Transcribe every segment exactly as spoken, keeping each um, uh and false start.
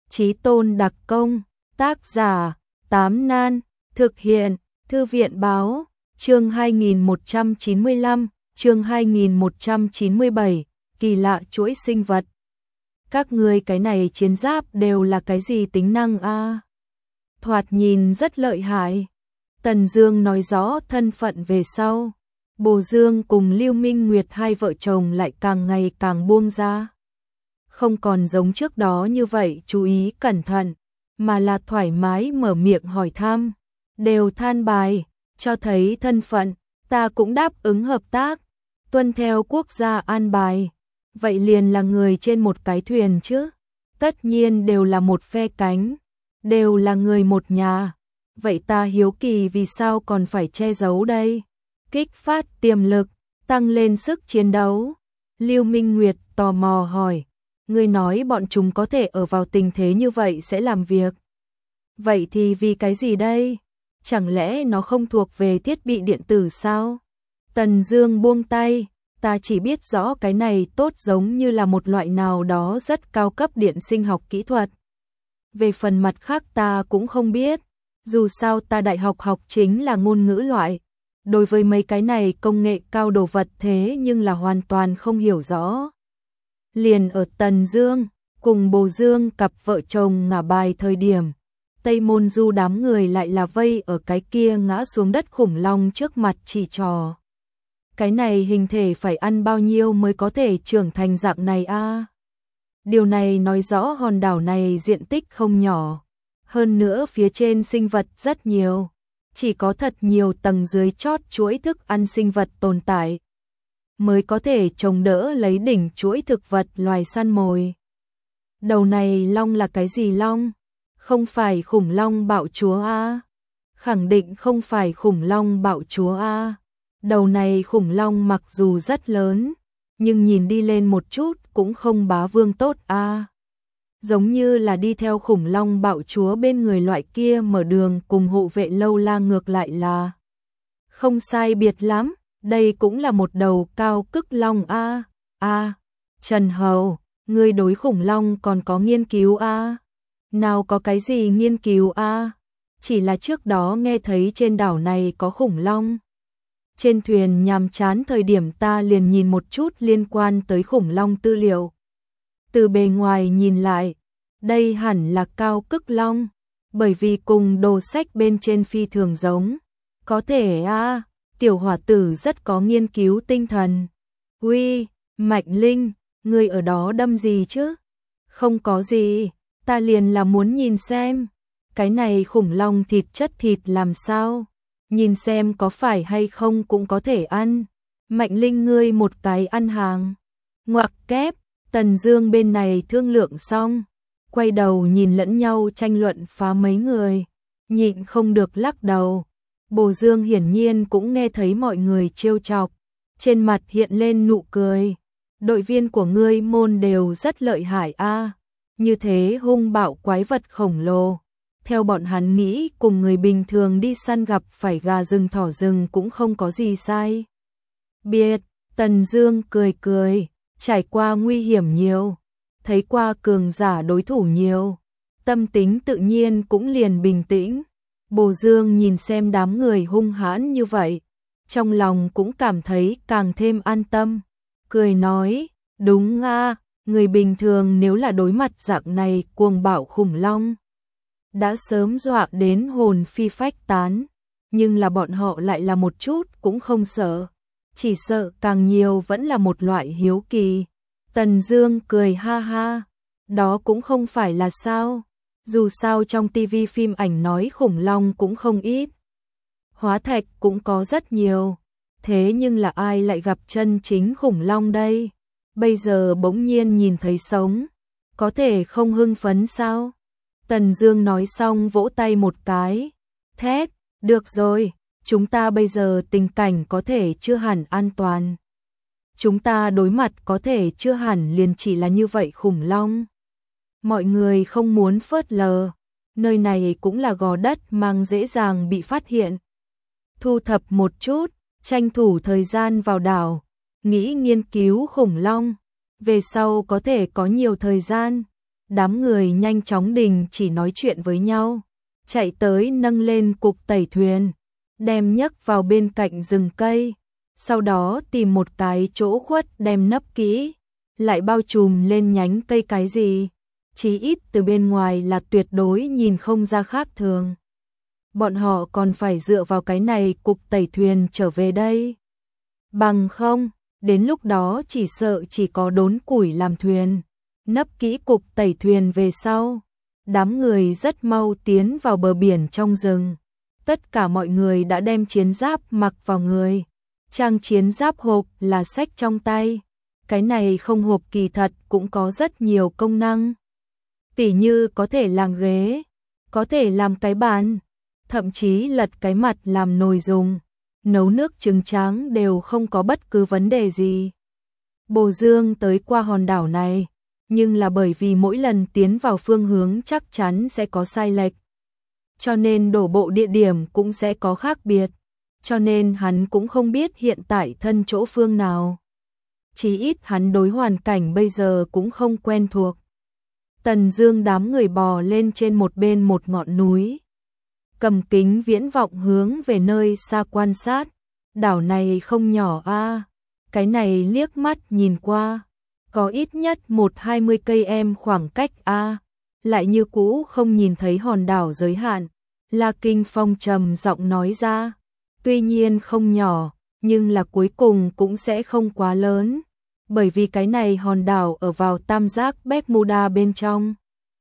Chí Tôn đặc công, tác giả, Tám Nan, thực hiện, Thư viện báo, chương hai nghìn một trăm chín mươi lăm, chương hai nghìn một trăm chín mươi bảy, kỳ lạ chuỗi sinh vật. Các ngươi cái này chiến giáp đều là cái gì tính năng a? Thoạt nhìn rất lợi hại. Tần Dương nói rõ thân phận về sau. Bồ Dương cùng Lưu Minh Nguyệt hai vợ chồng lại càng ngày càng buông ra. Không còn giống trước đó như vậy chú ý cẩn thận, mà là thoải mái mở miệng hỏi thăm. Đều than bài, cho thấy thân phận, ta cũng đáp ứng hợp tác, tuân theo quốc gia an bài. Vậy liền là người trên một cái thuyền chứ, tất nhiên đều là một phe cánh, đều là người một nhà. Vậy ta hiếu kỳ vì sao còn phải che giấu đây? Kích phát tiềm lực, tăng lên sức chiến đấu. Lưu Minh Nguyệt tò mò hỏi, ngươi nói bọn chúng có thể ở vào tình thế như vậy sẽ làm việc. Vậy thì vì cái gì đây? Chẳng lẽ nó không thuộc về thiết bị điện tử sao? Tần Dương buông tay, ta chỉ biết rõ cái này tốt giống như là một loại nào đó rất cao cấp điện sinh học kỹ thuật. Về phần mặt khác ta cũng không biết, dù sao ta đại học học chính là ngôn ngữ loại. Đối với mấy cái này công nghệ cao đồ vật thế nhưng là hoàn toàn không hiểu rõ. Liền ở Tần Dương cùng Bồ Dương cặp vợ chồng ngả bài thời điểm, Tây Môn Du đám người lại là vây ở cái kia ngã xuống đất khủng long trước mặt chỉ trò. Cái này hình thể phải ăn bao nhiêu mới có thể trưởng thành dạng này a? À? Điều này nói rõ hòn đảo này diện tích không nhỏ, hơn nữa phía trên sinh vật rất nhiều, chỉ có thật nhiều tầng dưới chót chuỗi thức ăn sinh vật tồn tại mới có thể chống đỡ lấy đỉnh chuỗi thực vật loài săn mồi. Đầu này long là cái gì long? Không phải khủng long bạo chúa a? Khẳng định không phải khủng long bạo chúa a. Đầu này khủng long mặc dù rất lớn, nhưng nhìn đi lên một chút cũng không bá vương tốt a. Giống như là đi theo khủng long bạo chúa bên người loại kia mở đường cùng hộ vệ lâu la ngược lại là không sai biệt lắm. Đây cũng là một đầu cao cức long a. A, Trần Hầu, ngươi đối khủng long còn có nghiên cứu a? Nào có cái gì nghiên cứu a? Chỉ là trước đó nghe thấy trên đảo này có khủng long. Trên thuyền nhàm chán thời điểm ta liền nhìn một chút liên quan tới khủng long tư liệu. Từ bề ngoài nhìn lại, đây hẳn là cao cức long, bởi vì cùng đồ sách bên trên phi thường giống. Có thể a, tiểu hỏa tử rất có nghiên cứu tinh thần. Uy, Mạnh Linh, ngươi ở đó đâm gì chứ? Không có gì, ta liền là muốn nhìn xem, cái này khủng long thịt chất thịt làm sao? Nhìn xem có phải hay không cũng có thể ăn. Mạnh Linh ngươi một cái ăn hàng. Ngoặc kép, Tần Dương bên này thương lượng xong, quay đầu nhìn lẫn nhau tranh luận phá mấy người, nhịn không được lắc đầu. Bồ Dương hiển nhiên cũng nghe thấy mọi người trêu chọc, trên mặt hiện lên nụ cười. Đội viên của ngươi môn đều rất lợi hại a, như thế hung bạo quái vật khổng lồ. Theo bọn hắn nghĩ cùng người bình thường đi săn gặp phải gà rừng thỏ rừng cũng không có gì sai biệt. Tần Dương cười cười, trải qua nguy hiểm nhiều, thấy qua cường giả đối thủ nhiều, tâm tính tự nhiên cũng liền bình tĩnh. Bồ Dương nhìn xem đám người hung hãn như vậy, trong lòng cũng cảm thấy càng thêm an tâm, cười nói, đúng a, người bình thường nếu là đối mặt dạng này cuồng bạo khủng long, đã sớm dọa đến hồn phi phách tán, nhưng là bọn họ lại là một chút cũng không sợ, chỉ sợ càng nhiều vẫn là một loại hiếu kỳ. Tần Dương cười ha ha, đó cũng không phải là sao, dù sao trong tivi phim ảnh nói khủng long cũng không ít, hóa thạch cũng có rất nhiều, thế nhưng là ai lại gặp chân chính khủng long đây? Bây giờ bỗng nhiên nhìn thấy sống, có thể không hưng phấn sao? Tần Dương nói xong vỗ tay một cái, thét, được rồi, chúng ta bây giờ tình cảnh có thể chưa hẳn an toàn. Chúng ta đối mặt có thể chưa hẳn liền chỉ là như vậy khủng long. Mọi người không muốn phớt lờ, nơi này cũng là gò đất mang dễ dàng bị phát hiện. Thu thập một chút, tranh thủ thời gian vào đảo, nghĩ nghiên cứu khủng long, về sau có thể có nhiều thời gian. Đám người nhanh chóng đình chỉ nói chuyện với nhau, chạy tới nâng lên cục tẩy thuyền, đem nhấc vào bên cạnh rừng cây, sau đó tìm một cái chỗ khuất đem nấp kỹ, lại bao trùm lên nhánh cây cái gì, chí ít từ bên ngoài là tuyệt đối nhìn không ra khác thường. Bọn họ còn phải dựa vào cái này cục tẩy thuyền trở về đây. Bằng không, đến lúc đó chỉ sợ chỉ có đốn củi làm thuyền. Nấp kỹ cục tẩy thuyền về sau, đám người rất mau tiến vào bờ biển trong rừng. Tất cả mọi người đã đem chiến giáp mặc vào người. Trang chiến giáp hộp là xách trong tay. Cái này không hộp kỳ thật cũng có rất nhiều công năng. Tỉ như có thể làm ghế, có thể làm cái bàn, thậm chí lật cái mặt làm nồi dùng, nấu nước trứng tráng đều không có bất cứ vấn đề gì. Bồ Dương tới qua hòn đảo này, nhưng là bởi vì mỗi lần tiến vào phương hướng chắc chắn sẽ có sai lệch, cho nên đổ bộ địa điểm cũng sẽ có khác biệt, cho nên hắn cũng không biết hiện tại thân chỗ phương nào. Chí ít hắn đối hoàn cảnh bây giờ cũng không quen thuộc. Tần Dương đám người bò lên trên một bên một ngọn núi, cầm kính viễn vọng hướng về nơi xa quan sát. Đảo này không nhỏ a, à. Cái này liếc mắt nhìn qua, có ít nhất một hai mươi cây em khoảng cách a, à. Lại như cũ không nhìn thấy hòn đảo giới hạn. La Kinh Phong trầm giọng nói ra, tuy nhiên không nhỏ, nhưng là cuối cùng cũng sẽ không quá lớn, bởi vì cái này hòn đảo ở vào tam giác Bermuda bên trong.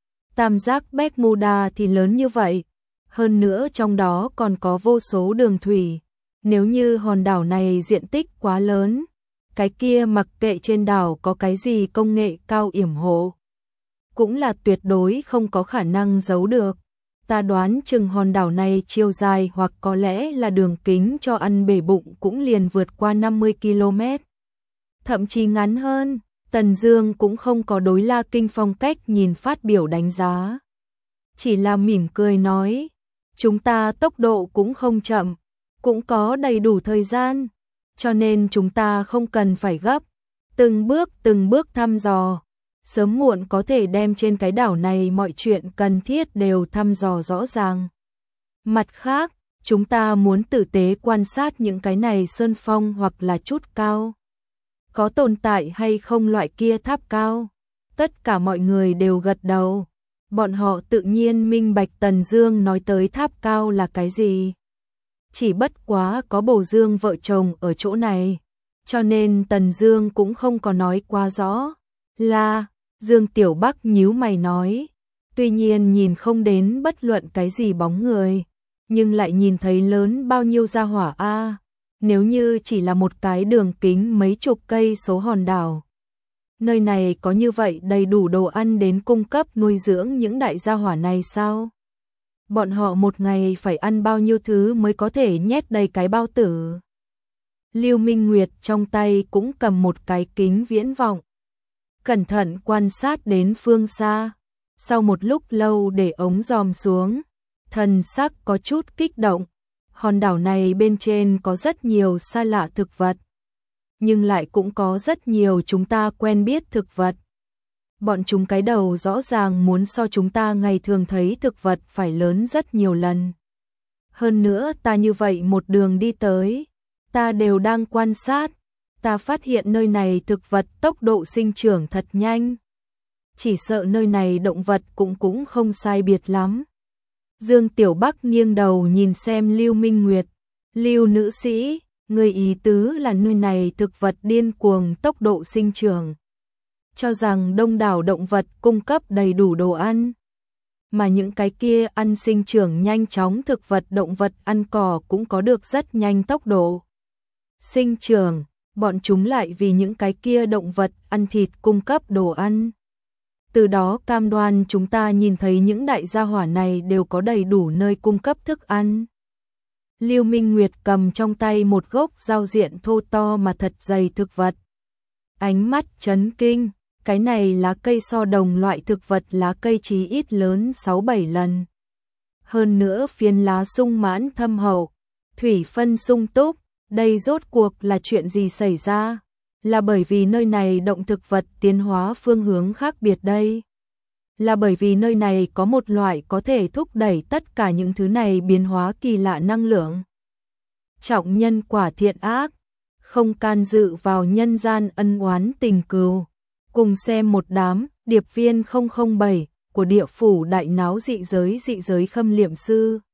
Tam giác Bermuda thì lớn như vậy, hơn nữa trong đó còn có vô số đường thủy. Nếu như hòn đảo này diện tích quá lớn, cái kia mặc kệ trên đảo có cái gì công nghệ cao yểm hộ, cũng là tuyệt đối không có khả năng giấu được. Ta đoán chừng hòn đảo này chiều dài hoặc có lẽ là đường kính cho ăn bể bụng cũng liền vượt qua năm mươi ki lô mét. Thậm chí ngắn hơn. Tần Dương cũng không có đối La Kinh Phong cách nhìn phát biểu đánh giá, chỉ là mỉm cười nói, chúng ta tốc độ cũng không chậm, cũng có đầy đủ thời gian, cho nên chúng ta không cần phải gấp, từng bước từng bước thăm dò, sớm muộn có thể đem trên cái đảo này mọi chuyện cần thiết đều thăm dò rõ ràng. Mặt khác, chúng ta muốn tử tế quan sát những cái này sơn phong hoặc là chút cao, có tồn tại hay không loại kia tháp cao. Tất cả mọi người đều gật đầu, bọn họ tự nhiên minh bạch Tần Dương nói tới tháp cao là cái gì. Chỉ bất quá có Bồ Dương vợ chồng ở chỗ này, cho nên Tần Dương cũng không có nói quá rõ. Là, Dương Tiểu Bắc nhíu mày nói, tuy nhiên nhìn không đến bất luận cái gì bóng người, nhưng lại nhìn thấy lớn bao nhiêu gia hỏa a. À, nếu như chỉ là một cái đường kính mấy chục cây số hòn đảo, nơi này có như vậy đầy đủ đồ ăn đến cung cấp nuôi dưỡng những đại gia hỏa này sao? Bọn họ một ngày phải ăn bao nhiêu thứ mới có thể nhét đầy cái bao tử? Lưu Minh Nguyệt trong tay cũng cầm một cái kính viễn vọng, cẩn thận quan sát đến phương xa. Sau một lúc lâu để ống dòm xuống, thần sắc có chút kích động. Hòn đảo này bên trên có rất nhiều xa lạ thực vật, nhưng lại cũng có rất nhiều chúng ta quen biết thực vật. Bọn chúng cái đầu rõ ràng muốn so chúng ta ngày thường thấy thực vật phải lớn rất nhiều lần. Hơn nữa ta như vậy một đường đi tới, ta đều đang quan sát, ta phát hiện nơi này thực vật tốc độ sinh trưởng thật nhanh. Chỉ sợ nơi này động vật cũng cũng không sai biệt lắm. Dương Tiểu Bắc nghiêng đầu nhìn xem Lưu Minh Nguyệt, Lưu nữ sĩ, người ý tứ là nơi này thực vật điên cuồng tốc độ sinh trưởng, cho rằng đông đảo động vật cung cấp đầy đủ đồ ăn, mà những cái kia ăn sinh trưởng nhanh chóng thực vật động vật ăn cỏ cũng có được rất nhanh tốc độ sinh trưởng, bọn chúng lại vì những cái kia động vật ăn thịt cung cấp đồ ăn. Từ đó cam đoan chúng ta nhìn thấy những đại gia hỏa này đều có đầy đủ nơi cung cấp thức ăn. Lưu Minh Nguyệt cầm trong tay một gốc rau diện thô to mà thật dày thực vật. Ánh mắt chấn kinh, cái này lá cây so đồng loại thực vật lá cây chí ít lớn sáu bảy lần. Hơn nữa phiến lá sung mãn thâm hậu, thủy phân sung túc, đây rốt cuộc là chuyện gì xảy ra? Là bởi vì nơi này động thực vật tiến hóa phương hướng khác biệt đây. là bởi vì nơi này có một loại có thể thúc đẩy tất cả những thứ này biến hóa kỳ lạ năng lượng. Trọng nhân quả thiện ác, không can dự vào nhân gian ân oán tình cừu. Cùng xem một đám điệp viên không không bảy của địa phủ đại náo dị giới dị giới khâm liệm sư.